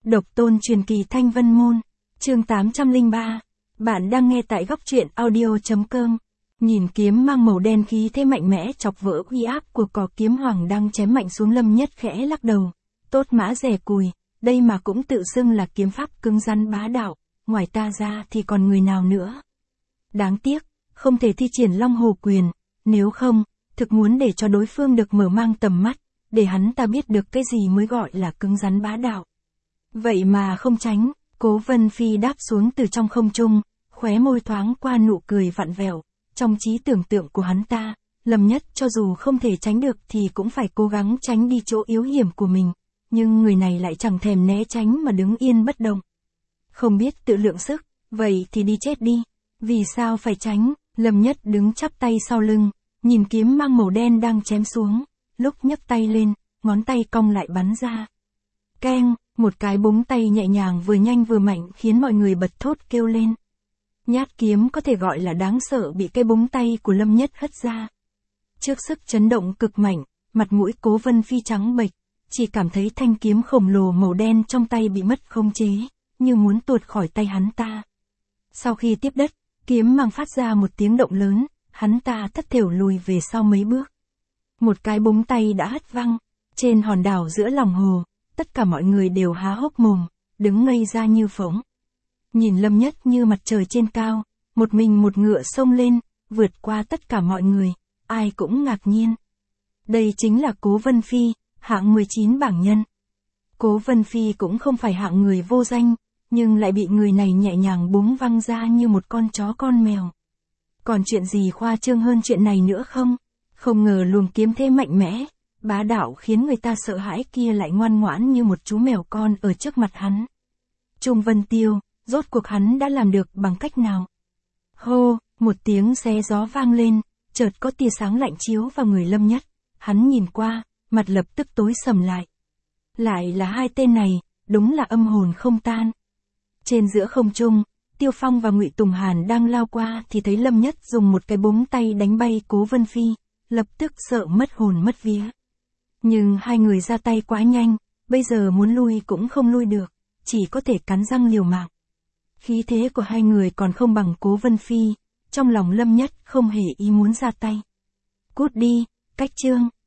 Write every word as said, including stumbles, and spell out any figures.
Độc tôn truyền kỳ Thanh Vân Môn, chương tám trăm lẻ ba. Bạn đang nghe tại góc truyện audio.com. Nhìn kiếm mang màu đen khí thế mạnh mẽ chọc vỡ uy áp của cò kiếm hoàng đang chém mạnh xuống, Lâm Nhất khẽ lắc đầu. Tốt mã rẻ cùi, đây mà cũng tự xưng là kiếm pháp cứng rắn bá đạo, ngoài ta ra thì còn người nào nữa. Đáng tiếc, không thể thi triển Long Hồ Quyền, nếu không, thực muốn để cho đối phương được mở mang tầm mắt, để hắn ta biết được cái gì mới gọi là cứng rắn bá đạo. Vậy mà không tránh, Cố Vân Phi đáp xuống từ trong không trung, khóe môi thoáng qua nụ cười vặn vẹo. Trong trí tưởng tượng của hắn ta, Lâm Nhất cho dù không thể tránh được thì cũng phải cố gắng tránh đi chỗ yếu hiểm của mình, nhưng người này lại chẳng thèm né tránh mà đứng yên bất động. Không biết tự lượng sức, vậy thì đi chết đi. Vì sao phải tránh? Lâm Nhất đứng chắp tay sau lưng, nhìn kiếm mang màu đen đang chém xuống, lúc nhấc tay lên, ngón tay cong lại bắn ra. Keng, một cái búng tay nhẹ nhàng vừa nhanh vừa mạnh khiến mọi người bật thốt kêu lên. Nhát kiếm có thể gọi là đáng sợ bị cái búng tay của Lâm Nhất hất ra. Trước sức chấn động cực mạnh, mặt mũi Cố Vân Phi trắng bệch, chỉ cảm thấy thanh kiếm khổng lồ màu đen trong tay bị mất khống chế, như muốn tuột khỏi tay hắn ta. Sau khi tiếp đất, kiếm mang phát ra một tiếng động lớn, hắn ta thất thểu lùi về sau mấy bước. Một cái búng tay đã hất văng, trên hòn đảo giữa lòng hồ, tất cả mọi người đều há hốc mồm, đứng ngây ra như phỗng. Nhìn Lâm Nhất như mặt trời trên cao, một mình một ngựa xông lên, vượt qua tất cả mọi người, ai cũng ngạc nhiên. Đây chính là Cố Vân Phi, hạng mười chín bảng nhân. Cố Vân Phi cũng không phải hạng người vô danh, nhưng lại bị người này nhẹ nhàng búng văng ra như một con chó con mèo. Còn chuyện gì khoa trương hơn chuyện này nữa không? Không ngờ luồng kiếm thế mạnh mẽ, bá đạo khiến người ta sợ hãi kia lại ngoan ngoãn như một chú mèo con ở trước mặt hắn. Trung Vân Tiêu, rốt cuộc hắn đã làm được bằng cách nào? Hô, một tiếng xé gió vang lên, chợt có tia sáng lạnh chiếu vào người Lâm Nhất. Hắn nhìn qua, mặt lập tức tối sầm lại. Lại là hai tên này, đúng là âm hồn không tan. Trên giữa không trung, Tiêu Phong và Ngụy Tùng Hàn đang lao qua thì thấy Lâm Nhất dùng một cái búng tay đánh bay Cố Vân Phi, lập tức sợ mất hồn mất vía. Nhưng hai người ra tay quá nhanh, bây giờ muốn lui cũng không lui được, chỉ có thể cắn răng liều mạng. Khí thế của hai người còn không bằng Cố Vân Phi, trong lòng Lâm Nhất không hề ý muốn ra tay. Cút đi, cách chương.